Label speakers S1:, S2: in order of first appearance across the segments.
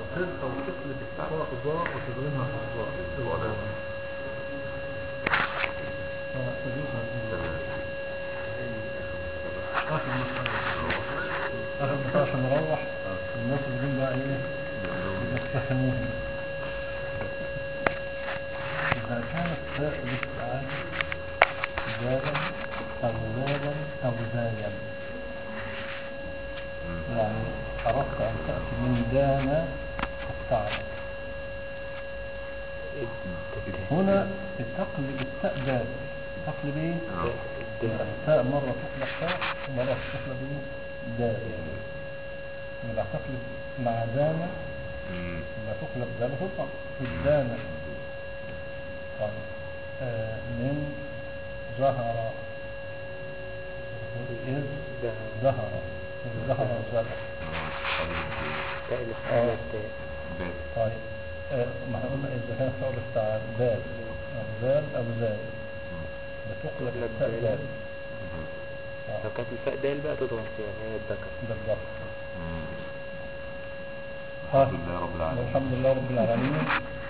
S1: أو تقلب التاء ظاء وتضغمها في الظاء تبقى دايما تجوز هذه آخر مسألة عشان نروح الناس اللي جم بقى إيه يستفهموهم. إذا كانت تاء الاستعانة زادا أو زادا أو زايا، يعني أردت أن تأتي من دانا التعب، هنا تقلب التاء دال. تقلب ايه؟ التاء مرة تقلب تاء ومرة تقلب ايه؟ دال. يبقى تقلب مع دانا يبقى تقلب دال تطلق في الدانا. طيب من ظهر إذ ظهر زاد. طيب ما احنا قلنا إذا كانت فعل استعان دال أو زال أو زال بتقلب التاء دال.
S2: لو كانت الفاء دال بقى تضغط فيها هي الذكر
S1: بالضبط.
S3: الحمد لله رب العالمين.
S1: الحمد لله رب العالمين.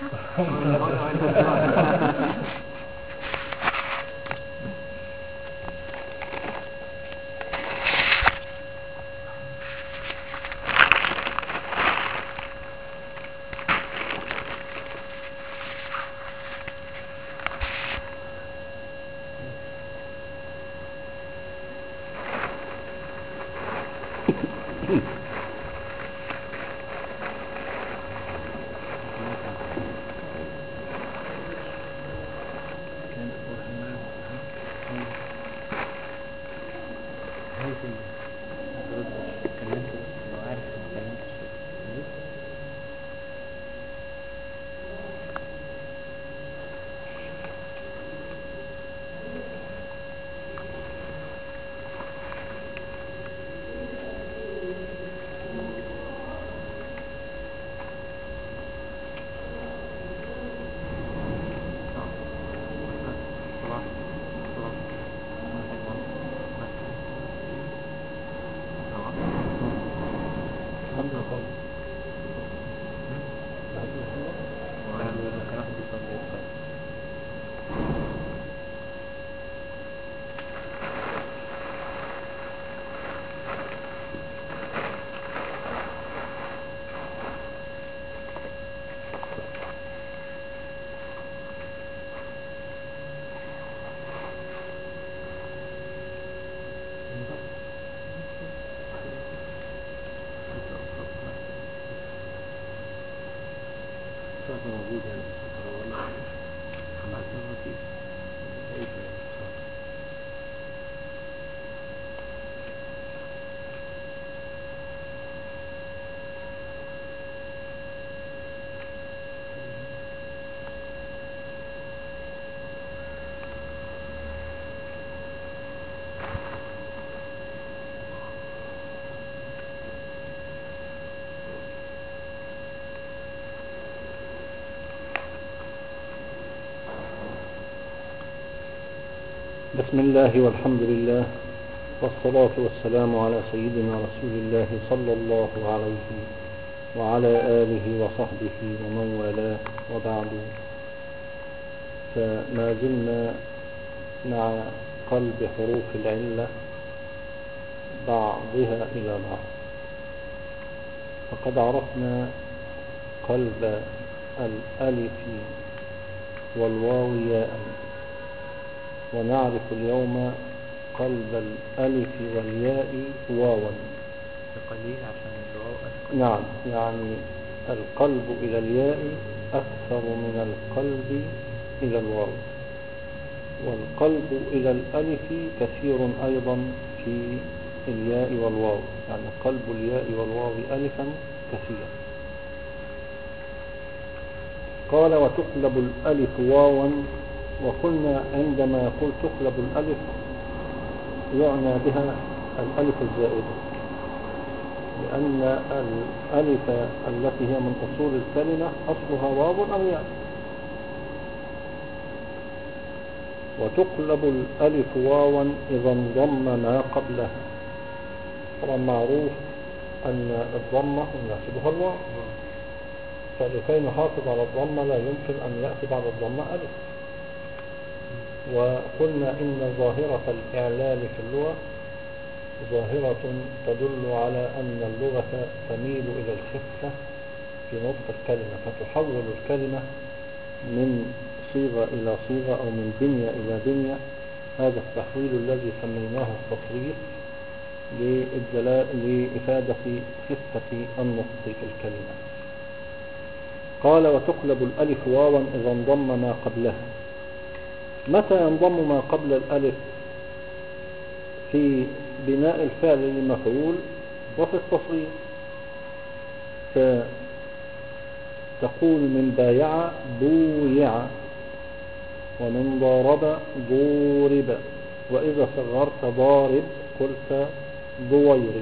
S2: موجود يعني والله بعد ما في ايه
S1: بسم الله والحمد لله والصلاة والسلام على سيدنا رسول الله صلى الله عليه وعلى آله وصحبه ومن والاه، وبعد. فما زلنا مع قلب حروف العلة بعضها إلى بعض، فقد عرفنا قلب الألف والواو ياء، ونعرف اليوم قلب الألف والياء واوا.
S2: قليل عشان الواو أثقل.
S1: نعم، يعني القلب إلى الياء أكثر من القلب إلى الواو، والقلب إلى الألف كثير أيضا في الياء والواو، يعني قلب الياء والواو ألفا كثير. قال وتقلب الألف واوا، وقلنا عندما يقول تقلب الألف يعنى بها الألف الزائدة، لأن الألف التي هي من أصول الكلمة أصلها واو أو ياء. وتقلب الألف واوا إذا انضم ما قبلها. طبعا معروف أن الضمة يناسبها الواو، فلكي نحافظ على الضمة لا يمكن أن يأتي بعد الضمة ألف. وقلنا إن ظاهرة الإعلال في اللغة ظاهرة تدل على أن اللغة تميل إلى الخفة في نطق الكلمة، فتحول الكلمة من صيغة إلى صيغة أو من بنية إلى بنية. هذا التحويل الذي سميناه التصريف لإفادة خفة النطق في الكلمة. قال وتقلب الألف واوا إذا انضم ما قبلها. متى ينضم ما قبل الألف؟ في بناء الفعل لمفعول وفي التصريف. فتقول من بايع بويع، ومن ضارب ضورب، وإذا صغرت ضارب قلت ضويرب.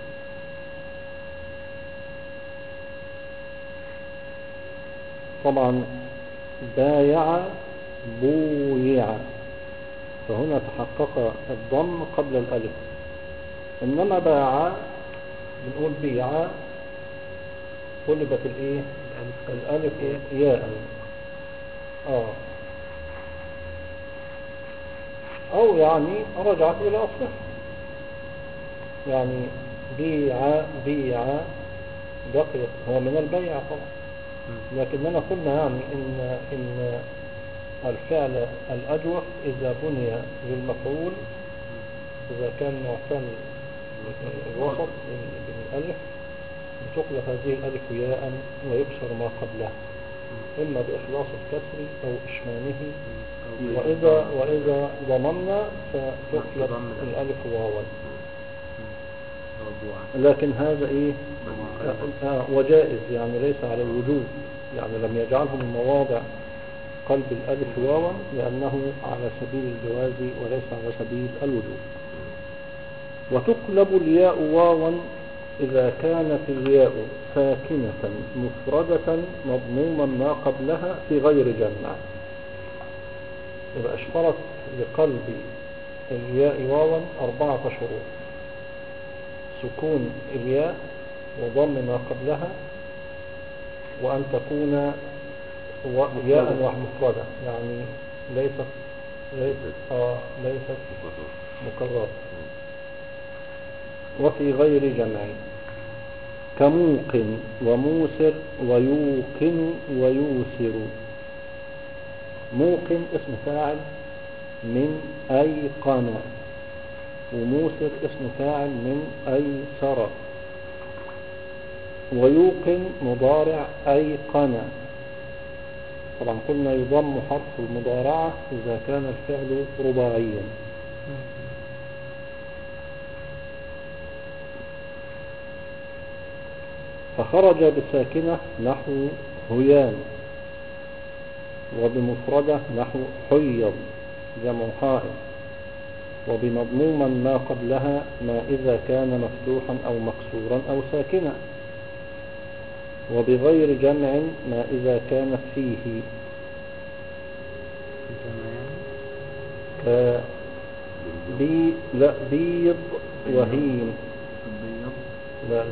S1: طبعا بايع بويع، فهنا تحقق الضم قبل الألف. إنما باع بنقول بيع قلبت الإيه؟ الألف ياء. أو يعني رجعت إلى أصله، يعني بيع بقيت هو من البيع طبعا. لكننا قلنا يعني إن الفعل الأجوف إذا بني للمفعول إذا كان معتل الوسط بالألف بتقلب هذه الألف ياء ويكسر ما قبلها، إما بإخلاص الكسر أو إشمامه. وإذا ضممنا فتقلب الألف واوا. لكن هذا إيه؟ وجائز، يعني ليس على الوجوب، يعني لم يجعله من مواضع قلب الألف واوا لأنه على سبيل الجواز وليس على سبيل الوجوب. وتقلب الياء واوا إذا كانت الياء ساكنة مفردة مضموما ما قبلها في غير جمع. يبقى اشترط لقلب الياء واوا 4 شروط: سكون الياء وضم ما قبلها، وأن تكون ياء مفردة يعني ليست مكررة، وفي غير جمع كموقن وموسر ويوقن ويوسر. موقن اسم فاعل من أيقن، وموسر اسم فاعل من أيسر، ويوقن مضارع أيقن. طبعا قلنا يضم حرف المضارعة إذا كان الفعل رباعيا. فخرج بساكنة نحو هيان، وبمفردة نحو حيض جمع حائض، وبمضموما ما قبلها ما إذا كان مفتوحا أو مكسورا أو ساكنا، وبغير جمع ما إذا كانت فيه لا بيض وهيم. لا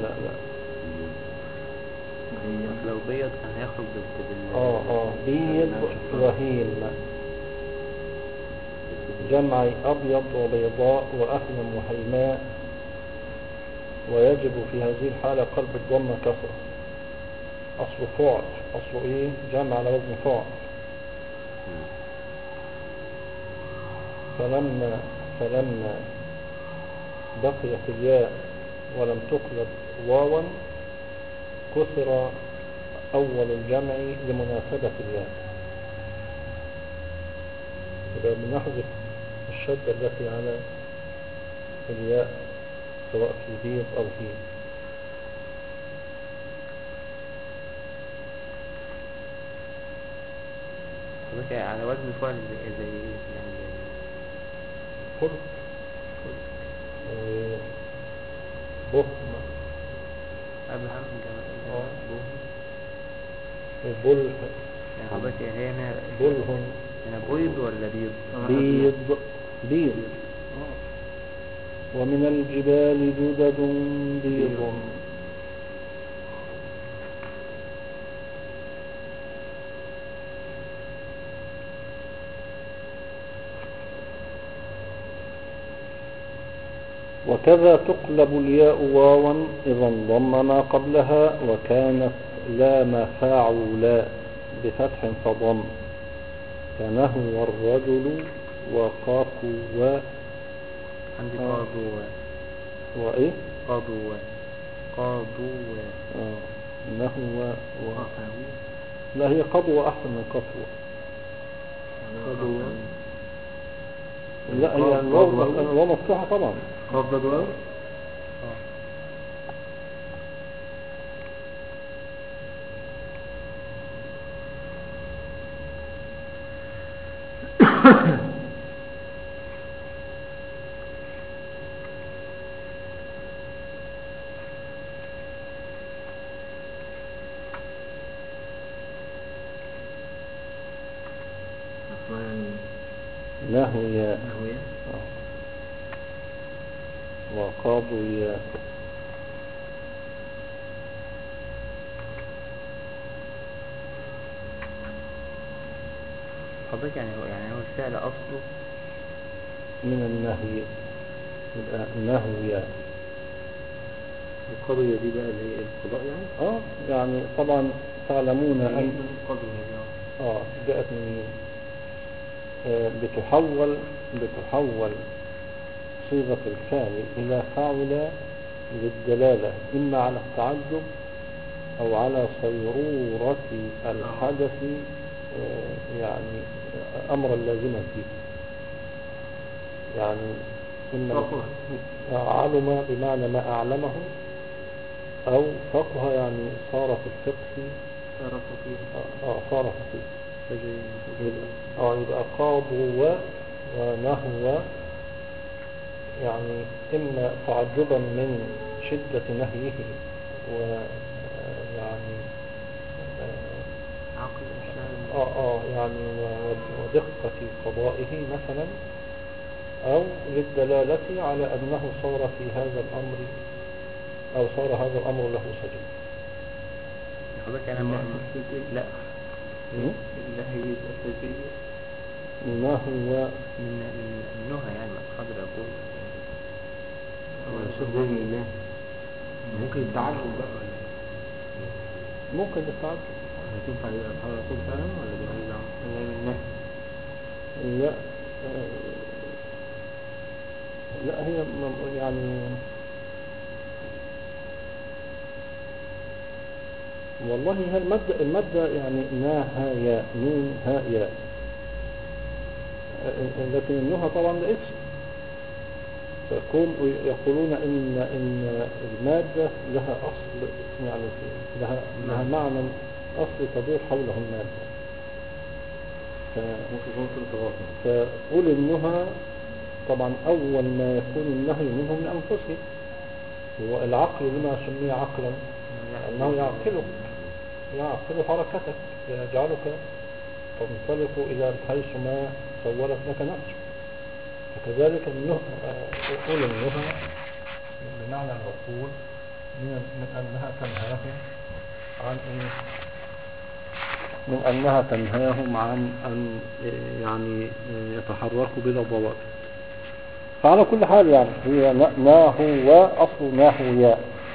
S2: لو بيض كان هيخرج
S1: بيض وهيم جمع أبيض وبيضاء وأهلم وهيماء. ويجب في هذه الحالة قلب الضمة كسرة. أصل فعل، أصل إيه؟ جمع على وزن فعل. فلما بقيت الياء ولم تقلب واوا كسر أول الجمع لمناسبة الياء. يبقى بنحذف الشدة التي على الياء سواء في بيض أو هيم.
S2: على وزن فعل زي ايه يعني؟
S1: خلق بهم
S2: قبل هم جمع
S1: بل
S2: يعني حضرتك هنا
S1: بلهم
S2: هنا بيض ولا
S1: بيض؟ بيض. ومن الجبال جدد بيض. وكذا تقلب الياء واوا إذا انضم ما قبلها وكانت لا مفاعل بفتح فضم كنهو الرجل وقاقوا
S2: عندي قاضوا
S1: وإيه
S2: قاضوا
S1: نهو لا هي قضوة أحسن من قطوة. لا هي الواو مفتوحة طبعا.
S4: قضوا
S1: نهويا وقاضوا
S2: حضرتك يعني هو الفعل أصله
S1: من النهي يبقى نهويا.
S4: القضية دي بقى اللي هي القضاء يعني
S1: يعني طبعا تعلمون أن
S4: القضية
S1: جاءت من بتحول صيغة الفعل إلى فعل للدلالة إما على التعجب أو على صيرورة الحدث يعني أمرا لازما فيه. يعني إما علم بمعنى ما أعلمه أو فقه يعني صار في الفقه صار فقيه يبقى قاضوا ونهوا يعني إما تعجبا من شدة نهيه ويعني يعني ودقة قضائه مثلا أو للدلالة على أنه صار في هذا الأمر أو صار هذا الأمر له سجن.
S2: حضرتك أنا لا
S4: اللهي الأساسية
S1: نهو
S2: من النهى يعني ما قدر أقول
S4: زي الله ممكن التعجب بقى ولا
S1: ممكن التعجب
S4: هتنفع يبقى الحوار رسول فعلا ولا دي عايزة اللي من النهي؟
S1: لا هي يعني والله هي المادة يعني ناهايا نون هايا لكن النهى طبعا ده اسم فيكون يقولون إن المادة لها أصل يعني لها معنى أصل تدور حوله المادة فقول النهى طبعا أول ما يكون النهي منهم من أنفسهم هو العقل لما سمي عقلا أنه يعقل حركتك يجعلك تنطلق إلى حيث ما سولت لك نفسك. فكذلك يقول النهى بمعنى العقول من أنها تنهاهم عن من أنها تنهاهم عن أن يعني يتحركوا بلا ضوابط. فعلى كل حال يعني هي ناهو أصل ناهويا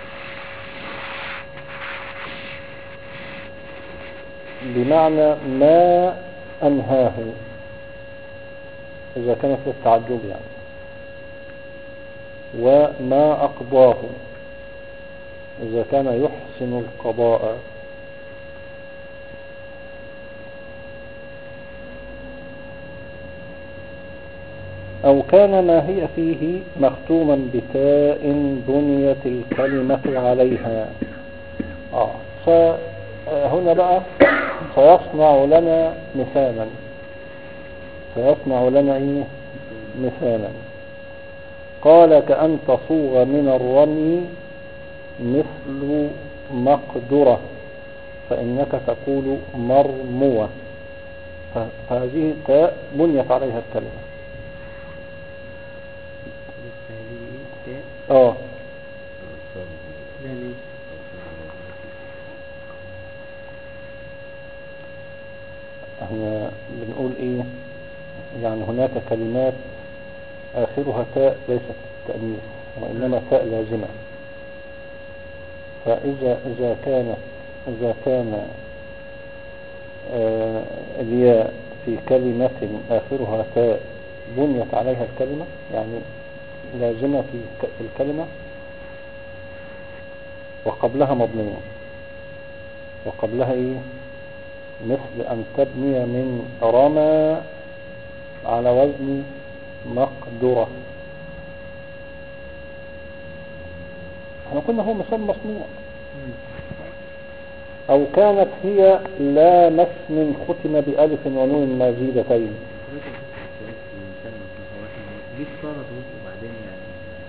S1: بمعنى ما أنهاه إذا كانت للتعجب يعني وما أقضاه إذا كان يحسن القضاء أو كان ما هي فيه مختوما بتاء بنيت الكلمة عليها. فهنا بقى سيصنع لنا مثالا قال كأن تصوغ من الرمي مثل مقدرة فإنك تقول مرموة فهذه تاء بنيت عليها الكلمة. احنا بنقول ايه يعني هناك كلمات اخرها تاء ليست تأنيث وإنما تاء لازمة. فإذا كان الياء في كلمة آخرها تاء بنيت عليها الكلمة، يعني لازمة في الكلمة وقبلها مبنية، وقبلها إيه؟ مثل أن تبني من رمى على وزن مقدرة. احنا قلنا هو مثال مصنوع. أو كانت هي لا مسم ختم بألف ونون مزيدتين.
S4: دي صارت وبعدين يعني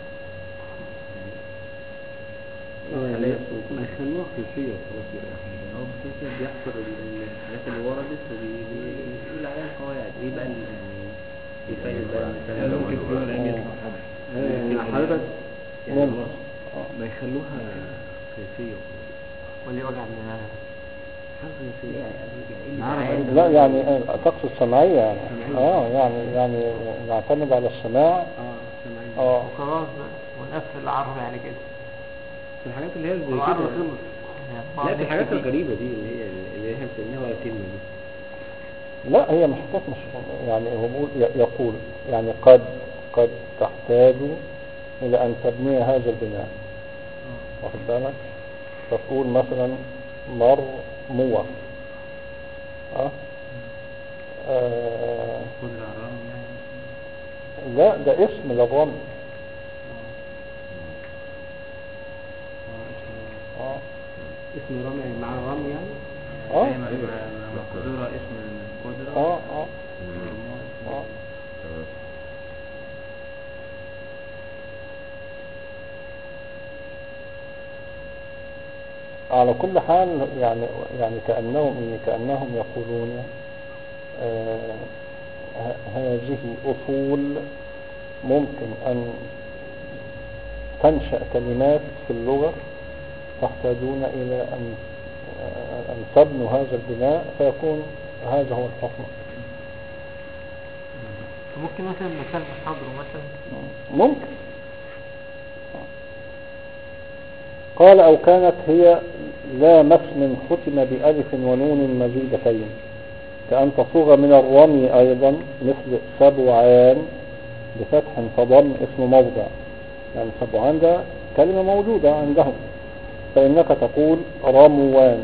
S4: ما يخلوها خلفية وخلاص يريحهم. هو كده بيحصر الحاجات اللي وردت وبيقول عليها القواعد. ايه بقى يعني ايه فايدة بقى المثال؟ ممكن تكون الأمية يعني حضرتك يعني ما يخلوها خلفية وخلاص. واللي وجع دماغها
S1: لا يعني تقصد سمعية يعني. يعني نعتمد على السماع.
S4: سمعية. وخلاص ونقفل العرض يعني كده. في الحاجات اللي هي زي كده. لا في الحاجات الغريبة دي اللي هي بتسميها كلمة دي.
S1: لا هي مش يعني هو يقول يعني قد تحتاج إلى أن تبني هذا البناء. واخد بالك؟ تقول مثلا مرموة.
S4: قدرة الرمي يعني.
S1: لا ده اسم للرمي.
S4: اسم رمي مع الرمي يعني. زي ما مقدرة اسم القدرة.
S1: على كل حال يعني كأنهم يقولون هذه أصول ممكن أن تنشأ كلمات في اللغة تحتاجون إلى أن تبنوا هذا البناء فيكون هذا هو الحكم.
S4: ممكن مثلا مثال محاضره مثلا
S1: ممكن. قال أو كانت هي لا مسم ختم بألف ونون مزيدتين كأن تصوغ من الرمي أيضا مثل سبعان بفتح فضم اسم موضع. يعني سبعان ده كلمة موجودة عندهم فإنك تقول رموان.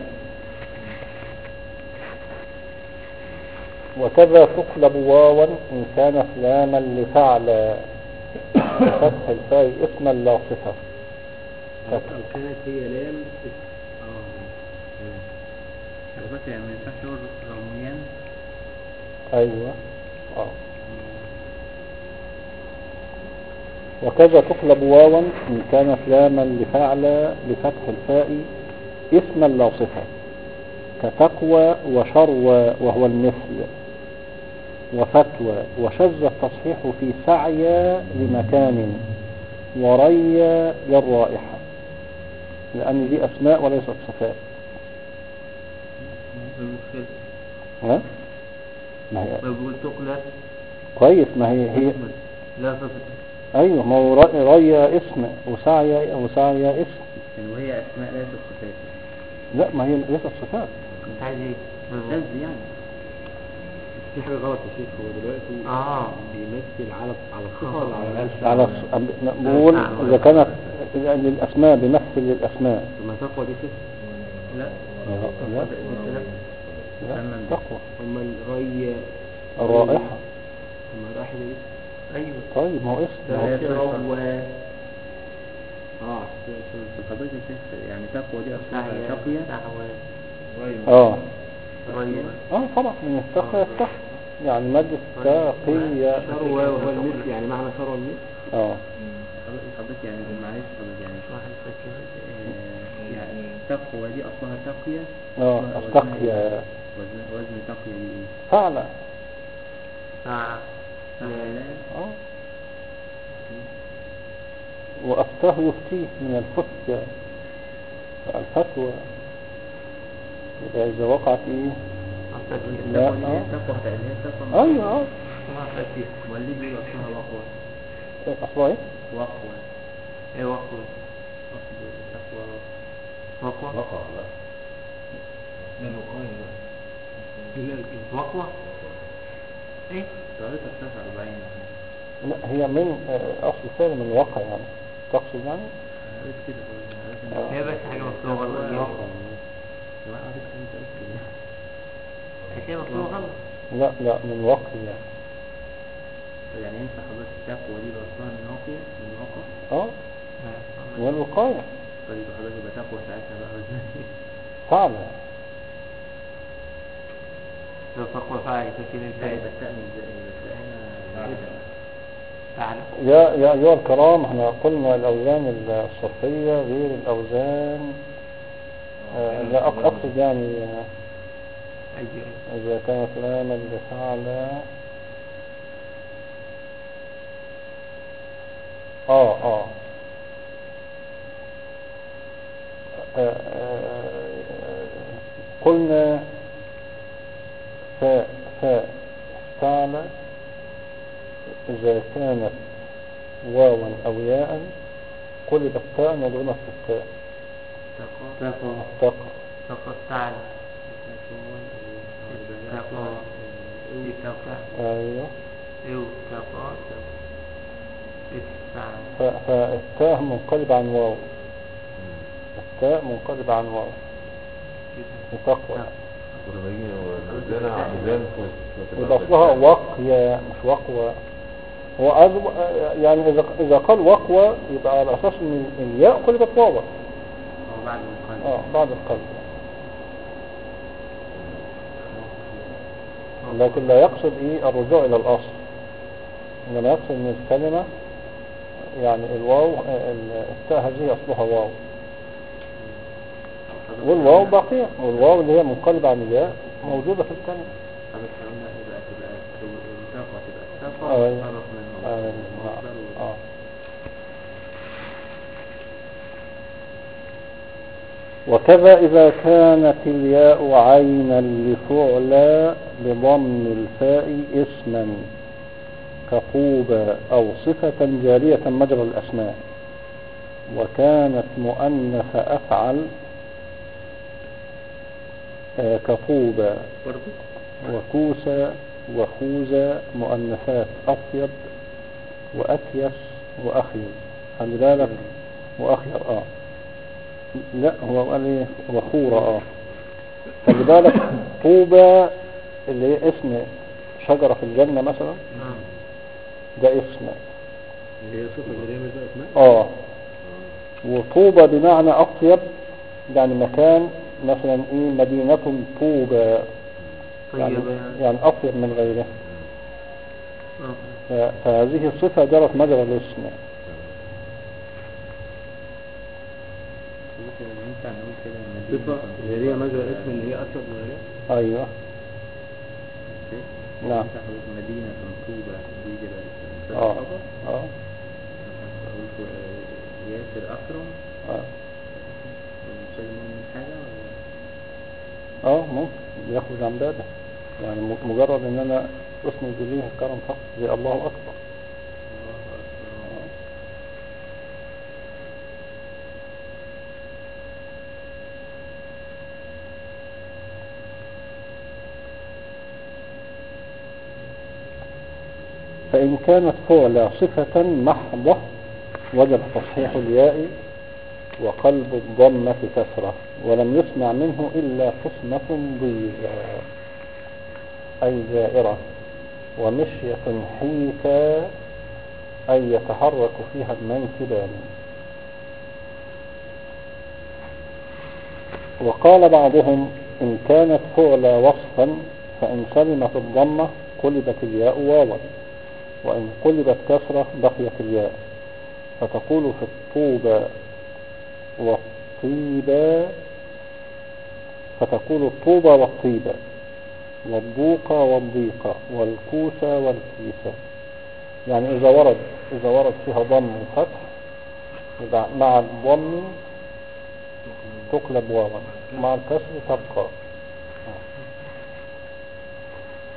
S1: وكذا تقلب واوا إن كانت لاما لفعل بفتح الفاء اسما لا صفة.
S4: أو كانت هي لام بس يعني ما ينفعش نقول رميان.
S1: أيوة. وكذا تقلب واوا إن كانت لاما لفعل بفتح الفاء اسما لا صفة كتقوى وشروى وهو المثل وفتوى. وشذ التصحيح في سعي لمكان وري للرائحة لأن دي أسماء وليست صفات. ها؟ ما هي
S4: بقول تقلب
S1: كويس. ما هي
S4: لا صفة.
S1: أيوه ما هو ري اسم وسعي اسم
S4: يعني وهي أسماء ليست صفات.
S1: لا ما هي ليست صفات.
S4: كنت عايز ايه؟ شذ يعني. في حاجة غلط يا شيخ. هو دلوقتي بيمثل على الصفة ولا على
S1: بقول إذا كانت للأسماء بيمثل للأسماء.
S4: ما تقوى دي صفة. لا
S1: تقوى.
S4: أما الري
S1: الرائحة.
S4: أما الرائحة دي أيوة.
S1: طيب ما هو اسم
S4: حضرتك يا شيخ يعني تقوى دي أصلها تقية.
S1: طبعا من التقوى التقوى يعني مادة تقية.
S4: شروى وهو المثل يعني معنى شروى المثل. حضرتك يعني معلش حضرتك يعني يعني تقوى دي أصلها تقية.
S1: التقية
S4: وزن تقية دي ايه؟
S1: فعلا. وأفتاه يفتيه من الفتية الفتوى إذا وقعت إيه؟
S4: لا تقوى تقوى.
S1: أيوة
S4: واللي بيقول أصلها وقوة.
S1: أصلها إيه؟
S4: وقوة. ايه وقوة أصل تقوى وقوة
S3: وقع لا
S1: لا الوقاية بقى
S4: وقوة ايه طريقة 49
S1: لا هي من أصل فعل من الواقع يعني تقصد يعني
S4: قريت كده قريت
S2: هي بس حاجة مكتوبة غلط كده.
S4: لو انا قريت كده متأكد يعني
S2: هي مكتوبة غلط.
S1: لا من واقع يعني
S4: يعني ينفع حضرتك التقوى دي بأصلها من واقع من واقع
S1: من الوقاية
S4: طيب حضرتك يبقى تقوى ساعتها بقى ازاي
S1: فعلا
S2: لو تقوى فاعل تكين
S4: لا
S2: الفاعل
S4: يبقى التأمين ازاي يبقى التأمين كده
S2: فعل.
S1: يا أيها الكرام احنا قلنا الأوزان الصرفية غير الأوزان لا أقصد يعني
S2: أجري.
S1: إذا كانت لاما بفعل آه آه قلنا فاستعلى إذا كانت واوا أو ياء قلبت تاء وضغمت في التاء
S4: تقوى
S1: تقى
S2: تقوى فعل.
S4: تقوى
S1: أيوه
S2: إيو تقوى استعل.
S1: فالتاء منقلب عن واو التاء منقلب عن واو في تقوى
S3: ولما يجي نزلنا على ميزان
S1: يبقى أصلها وقيا مش وقوى هو يعني إذا قال وقوى يبقى على أساس إن الياء قلبت واو
S4: أو بعد القلب
S1: بعد القلب لكن لا يقصد الرجوع إلى الأصل إنما يقصد إن الكلمة يعني الواو التاء هذه أصلها واو والواو باقية والواو اللي هي منقلبة عن الياء موجودة في الكلمة
S4: حضرتك قلنا تبقى التقوى تبقى التقوى وتصرف منه
S1: وكذا إذا كانت الياء عينا لفعلى بضم الفاء اسما كطوبى أو صفة جارية مجرى الأسماء وكانت مؤنث أفعل كطوبى وكوسى وخوذى مؤنثات أطيب وأكيس وأخيل خلي بالك وأخير لا هو قال ايه وخورة خلي بالك طوبى اللي هي اسم شجرة في الجنة مثلا ده اسم
S4: اللي هي صفة جريمة بقى اسمها
S1: وطوبى بمعنى أطيب يعني مكان مثلا مدينة طوبى يعني أطيب من غيره فهذه الصفة جرت مجرى الاسم
S4: ينفع نقول كده صفة اللي هي مجرى الاسم اللي هي أطيب من غيره
S1: أيوه نعم
S4: مدينة طوبى دي كده ياسر أكرم مش لازم من حاجة ولا
S1: ممكن بيخرج عن بابه يعني مجرد ان انا اسم الجليه الكرم فقط زي الله اكبر فإن كانت فعل صفة محضة وجب تصحيح الياء وقلب الضمة كسرة ولم يسمع منه إلا قسمة ضيغة أي جائرة ومشية حيكا أي يتحرك فيها المنكبان وقال بعضهم إن كانت فعل وصفا فإن سلمت الضمة قلبت الياء واوا وإن قلبت كسرة بقيت الياء فتقول في الطوبة والطيبة فتقول الطوبة والطيبة والضوقة والضيقة والكوسة والكيسة يعني إذا ورد فيها ضم وفتح يبقى مع الضم تقلب واوا مع الكسر تبقى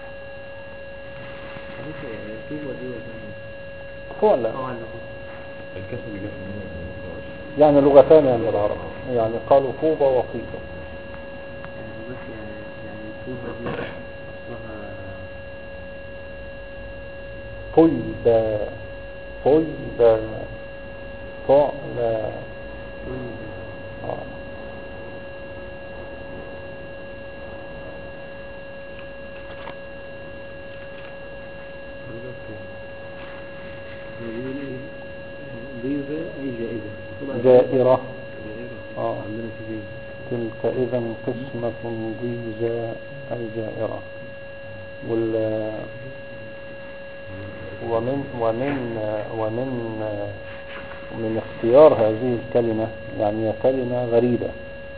S1: فعلا
S3: الكسر اللي جه في النور
S1: يعني لغتان عند العرب، يعني قالوا طوبى وطيبة.
S4: يعني بس يعني طوبة دي أصلها
S1: طيبة، طيبة، طعلا.
S4: طيبة. هو بيقول ايه؟ ضيفة أي جائزة. طبعا
S1: جائرة.
S4: جائرة. عندنا في جائزة.
S1: تلك إذا قسمة ضيزى أي جائرة. وال ومن اختيار هذه الكلمة، يعني هي كلمة غريبة،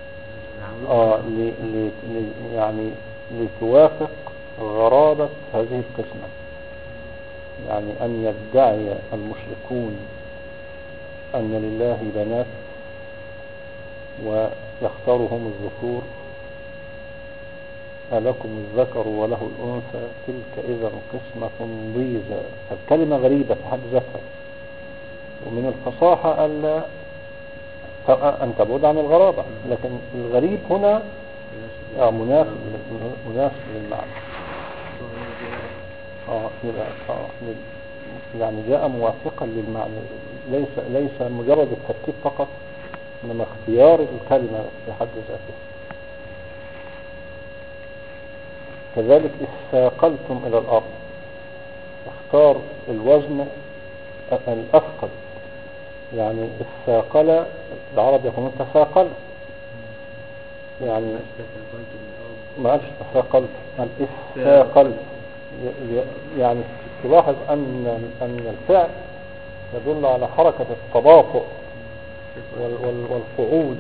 S1: يعني لتوافق غرابة هذه القسمة، يعني أن يدعي المشركون أن لله بنات ويختارهم الذكور، ألكم الذكر وله الأنثى تلك إذا قسمة ضيزى. فالكلمة غريبة في حد ذاتها، ومن الفصاحة أن تبعد عن الغرابة، لكن الغريب هنا مناسب للمعنى. يعني جاء موافقا للمعنى، ليس مجرد التركيب فقط، إنما اختيار الكلمة في حد ذاتها. كذلك استثقلتم إلى الأرض، اختار الوزن الأثقل، يعني الثاقل العرب يقولون تثاقل، يعني ما قالش تثاقلت، قال استثاقلت. يعني تلاحظ أن الفعل يدل على حركة التباطؤ والقعود.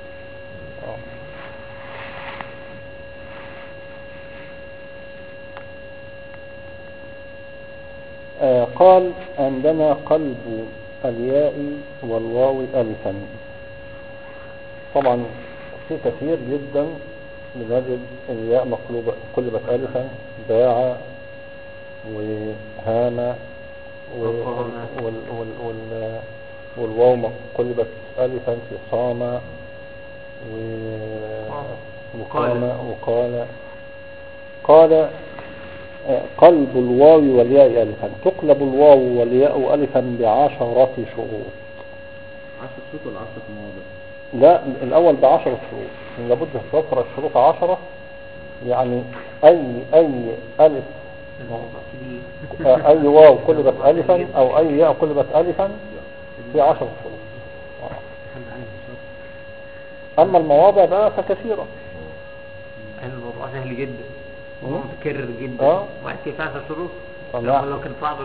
S1: قال عندنا قلب الياء والواو ألفا. طبعا في كثير جدا بنجد الياء مقلوبة قلبت ألفا، باع وهام والواو قلبت ألفا في صام وقال. قلب الواو والياء ألفا، تقلب الواو والياء ألفا ب10 شروط.
S4: 10 شروط ولا 10 مواضع؟
S1: لا، الأول ب10 شروط، لابد توفر الشروط 10. يعني أي ألف أي واو قلبت ألفا أو أي ياء قلبت ألفا في 10 شروط. أما المواضع بقى فكثيرة.
S2: الموضوع سهل جدا ومتكرر جدا، وعد كيف 10 شروط لو كان صعب.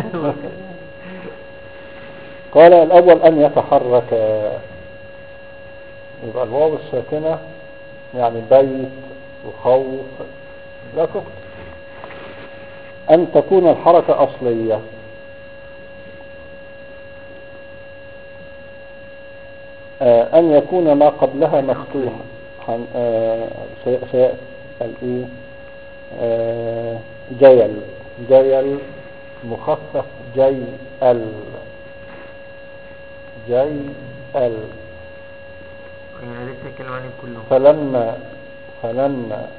S1: قال الأول أن يتحرك، يبقى الواو الساكنة يعني بيت وخوف لا تكتب. أن تكون الحركة أصلية، أن يكون ما قبلها مفتوحا، سيأتي الإيه جيل مخفف جيل
S2: يعني لسه الكلام عليهم كلهم.
S1: فلما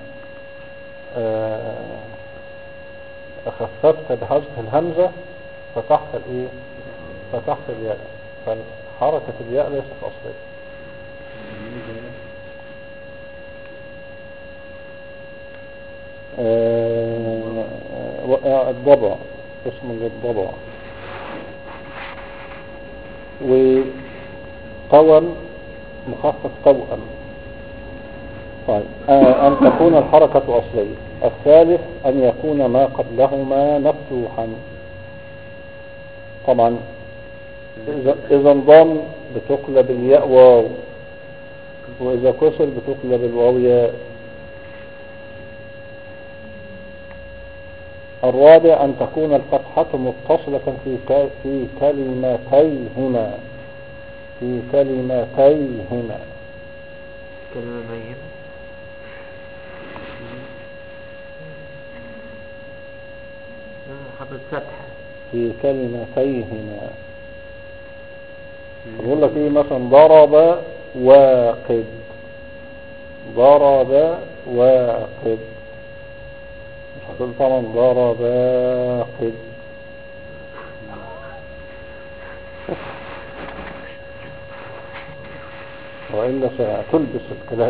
S1: خففت بحذف الهمزة فتحت الإيه فتحت الياء، فحركة الياء ليست أصلية. الضبع اسم للضبع. وطول مخفف توأم. طيب أن تكون الحركة أصلية. الثالث أن يكون ما قبلهما مفتوحا. طبعا إذا انضم بتقلب الياء واو، وإذا كسر بتقلب الواو ياء. الرابع أن تكون الفتحة متصلة في كلمتيهما
S2: كلمة ميمة حطت فتحة
S1: في كلمتيهما. يقول لك ايه مثلا ضرب واقد، ضرب واقد، مش هتقول طبعا ضرب واقد. وإلا ستلبس الكلام.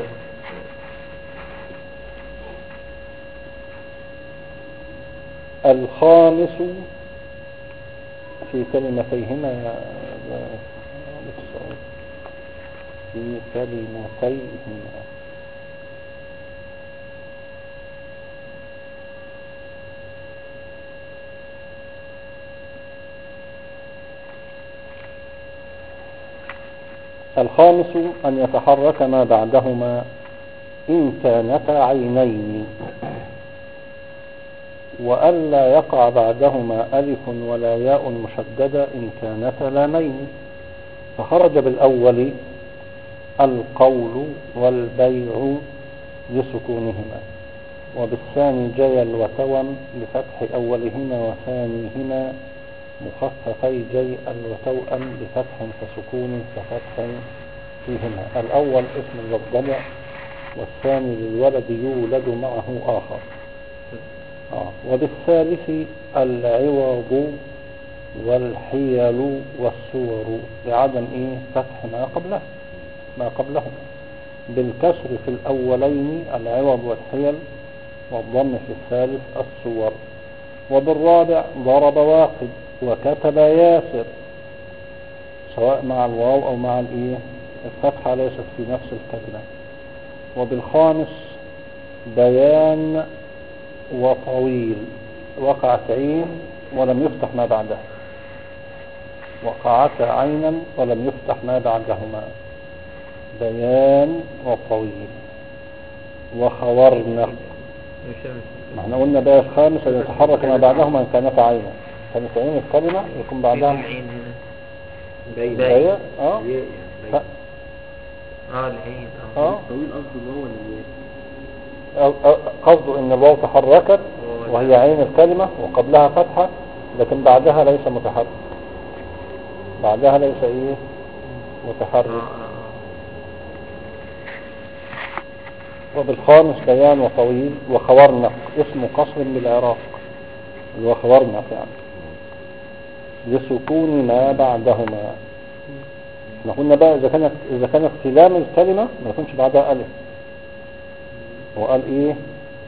S1: الخامس في كلمتيهما، في كلمتيهما الخامس أن يتحرك ما بعدهما إن كانتا عينين، وألا يقع بعدهما ألف ولا ياء مشددة إن كانتا لامين. فخرج بالأول القول والبيع لسكونهما، وبالثاني جيل وتوم لفتح أولهما وثانيهما مخففي جيء وتوأم بفتح فسكون كفتح فيهما. الأول اسم للضلع، والثاني للولد يولد معه آخر. وبالثالث العوض والحيل والصور لعدم فتح ما قبلهما. بالكسر في الأولين العوض والحيل، والضم في الثالث الصور. وبالرابع ضرب واقد وكتب ياسر، سواء مع الواو أو مع الفتحة ليست في نفس الكلمة. وبالخامس بيان وطويل، وقعت عين ولم يفتح ما بعدها، وقعت عينا ولم يفتح ما بعدهما، بيان وطويل. وخورنا، ما احنا قلنا بقى الخامس أن يتحرك ما بعدهما إن كانت عينا. كانت عين الكلمة يكون بعدها
S2: العين هنا
S1: بيان.
S4: يعني
S2: العين
S4: طويل قصده هو اللي
S1: قصده ان الواو تحركت وهي عين الكلمة وقبلها فتحة، لكن بعدها ليس متحرك، بعدها ليس متحرك. وبالخامس بيان وطويل. وخورنق اسم قصر بالعراق، اللي هو خورنق يعني، لسكون ما بعدهما. احنا قلنا بقى اذا كانت في لام الكلمة ما يكونش بعدها الف، وقال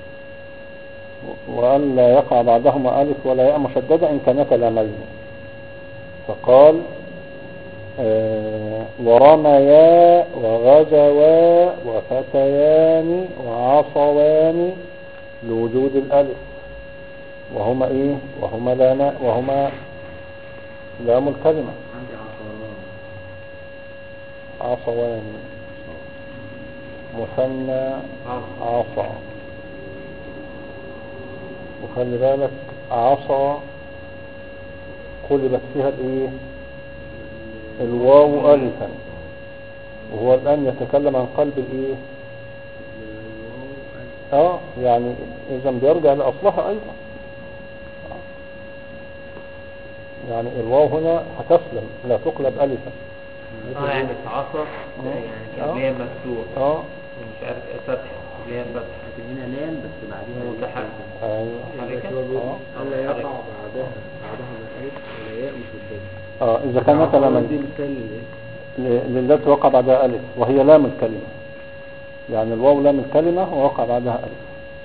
S1: وقال لا يقع بعدهما الف ولا ياء مشددة ان كانتا لامين. فقال ورميا وغزوا وفتيان وعصوان لوجود الالف، وهما وهما لام الكلمة.
S4: عندي
S1: عصوان مثنى عصا. وخلي بالك عصا قلبت فيها الواو ألفا، وهو الآن يتكلم عن قلب يعني إذا بيرجع لأصلها أيضا. يعني الواو هنا هتسلم لا تقلب ألفا.
S2: يعني عصا يعني كان ليه مفتوح ومش عارف فتح ليه فتح،
S4: لكن هنا لام بس بعدها
S2: متحرك.
S4: ألا يقع بعدها الألف ولا ياء مشددة.
S1: إذا كانت لام للتي وقع بعدها ألف وهي لام الكلمة، يعني الواو لام الكلمة ووقع بعدها ألف.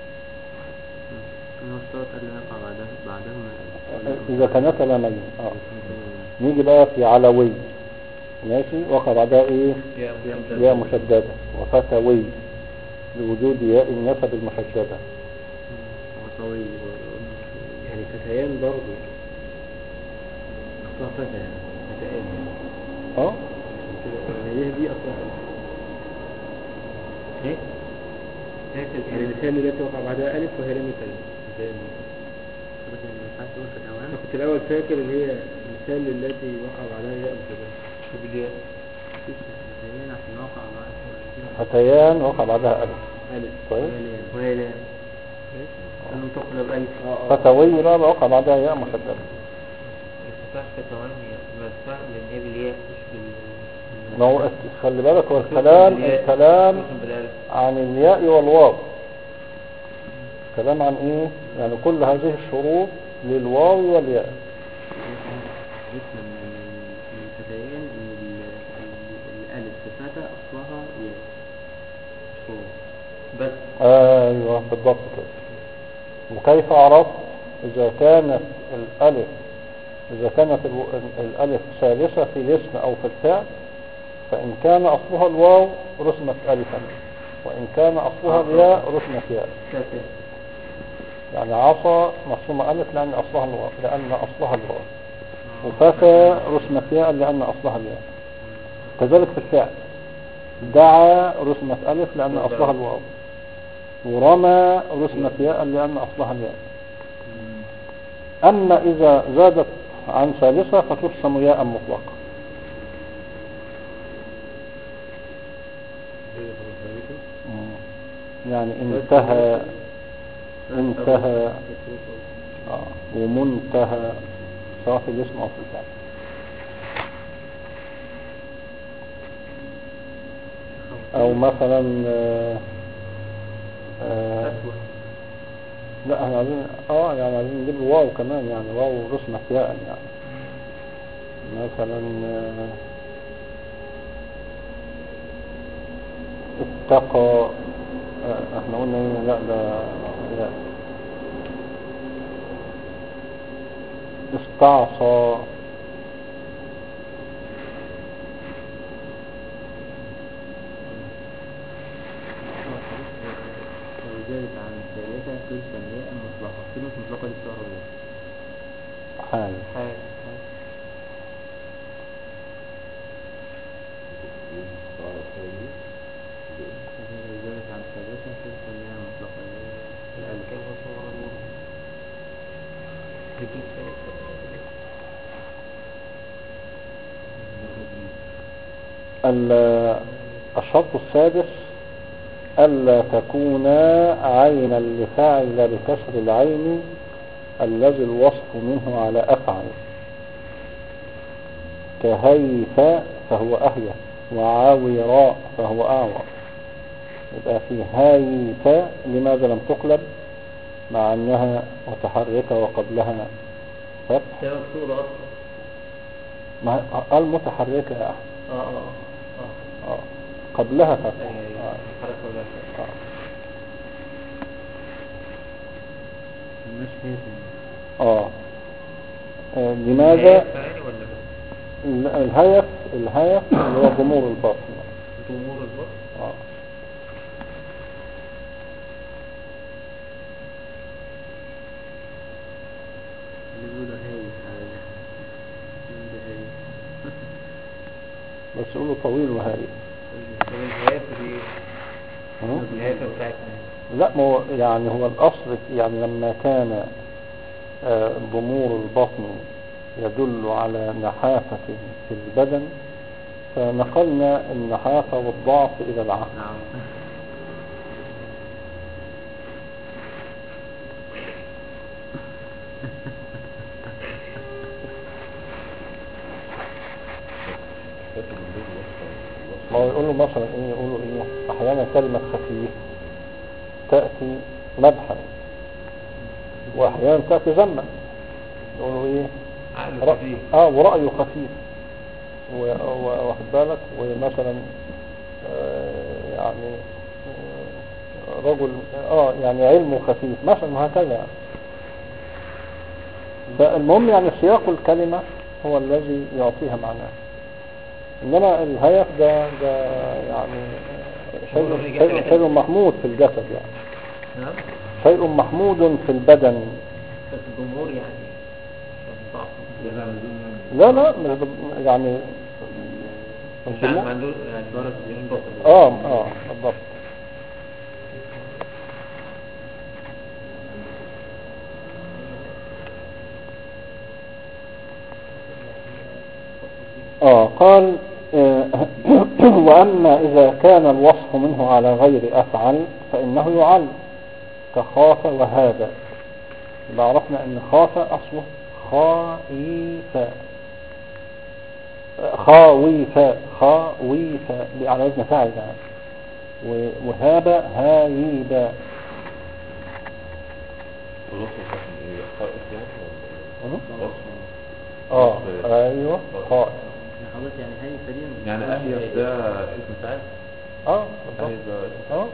S4: المشترط ألا يقع بعدهما ألف
S1: إذا كانت لامين. نيجي بقى في علوي، ماشي، وقع بعدها ياء مشددة. وفتوي لوجود ياء النسب المشددة.
S4: وطويل يعني فتيان برضه أصلها فتيان يعني دي أصلها يعني المثال التي وقع بعدها ألف وهي لم يكلم فتيان. أنا كنت الأول فاكر اللي هي المثال التي وقع بعدها ياء مشددة.
S1: فتيان وقع بعدها ألف. طيب
S2: وهي لام انه تقلب ألف.
S1: فتوي لا وقع بعدها ياء مشددة.
S2: ما تنفعش فتواني، ما تنفعش لأن هي بالياء مش
S1: ما هو خلي بالك، هو الكلام عن الياء والواو. كلام عن ايه؟ يعني كل هذه الشروط للواو والياء.
S4: عرفنا من الفتيان ان الالف في فتى اصلها ياء مش واو بس.
S1: ايوه بالضبط كده. وكيف عرفت؟ اذا كانت الالف الالف ثالثة في الاسم او في الفعل، فان كان اصلها الواو رسمت الفا، وان كان اصلها الياء رسمت ياء. يعني عصا مرسومة الف لان اصلها الواو، وفتى رسمت ياء لان اصلها الياء. كذلك في الفعل، دعا رسمت الف لان اصلها الواو، ورمى رسمت ياء لان اصلها الياء. اما اذا زادت عن ثالثة فترسم ياء مطلقة. يعني انتهى ومنتهى، سواء في الاسم او في الفعل. او مثلا لا احنا عايزين يعني عايزين نجيب واو كمان، يعني واو رسمة ياء. يعني مثلا اتقى، احنا قلنا ايه؟ لا استعصى.
S4: زادت عن ثلاثة ترسم ياء مطلقة. كلمة مطلقة دي بتعرف ايه؟
S1: حال.
S4: زادت عن ثلاثة ترسم ياء مطلقة.
S1: الشرط السادس ألا تكون عينا لفاعل بكسر العين الذي الوصف منه على أفعل، كهيف فهو أهيف، وعاوراء فهو أعور. يبقى في هايف لماذا لم تقلب مع أنها متحركة وقبلها فتح؟ قال متحركة يا أحمد. قبلها فتح. لماذا؟ الهيف اللي هو ضمور البطن. بس يقولوا طويل وهايف. لا، ما هو يعني هو الأصل يعني لما كان ضمور البطن يدل على نحافة في البدن، فنقلنا النحافة والضعف إلى العقل. ما هو يقولوا مثلا ايه، يقولوا ايه احيانا كلمة خفيف تأتي مدحا، واحيانا تأتي ذما. يقولوا ايه ورأيه خفيف، واخد بالك. ومثلا يعني رجل يعني علمه خفيف مثلا، وهكذا. فالمهم يعني سياق الكلمة هو الذي يعطيها معناه. انما الهيف ده يعني شيء محمود في الجسد، يعني شيء محمود في البدن.
S2: بس الجمهور يعني
S1: لا يعني بالضبط. قال وأما إذا كان الوصف منه على غير أفعل فإنه يعل، كخاف وهذا. يبقى عرفنا أن خاف أصله خائف، خاويفا خاويفا على وزن فاعل يعني. وهاب هايبا.
S3: الوصف الحسن ايه؟ خائف يعني
S1: ايوه خائف.
S4: حضرتك يعني هاي فدي
S3: يعني اهيف ده اسم فاعل؟
S1: بالضبط.
S3: اهيف ده اسم فاعل؟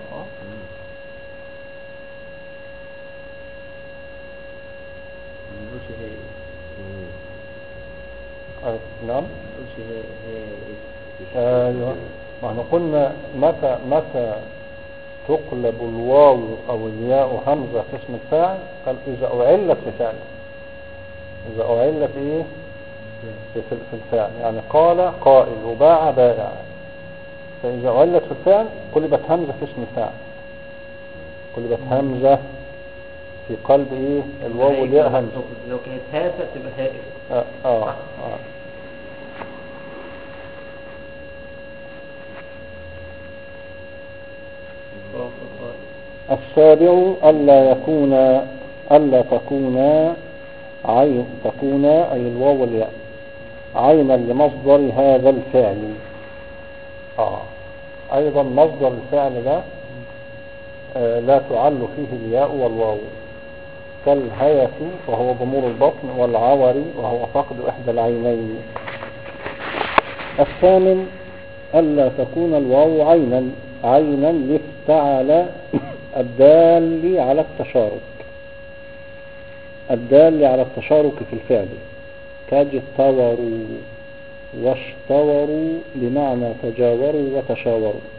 S4: ما نقولش هي
S1: نعم.
S4: ما نقولش هي
S1: ايوه، ما احنا قلنا متى تقلب الواو او الياء همزة في اسم الفاعل. قال اذا اعلت في فعل، اذا اعلت ايه في الفعل، يعني قال قائل وباع بائع. فاذا اعلت في الفعل قلبت همزة في اسم الفاعل، قلبت همزة في قلب ايه الواو والياء همزة.
S2: لو كانت هافة تبقى هائف.
S1: السابع ألا تكون أي الواو والياء عينا لمصدر هذا الفعل. أيضا مصدر الفعل ده لا تعل فيه الياء والواو، كالهيف وهو ضمور البطن، والعور وهو فقد إحدى العينين. الثامن ألا تكون الواو عينا لافتعل الدال على التشارك في الفعل، كاجتوروا واشتوروا بمعنى تجاوروا وتشاوروا.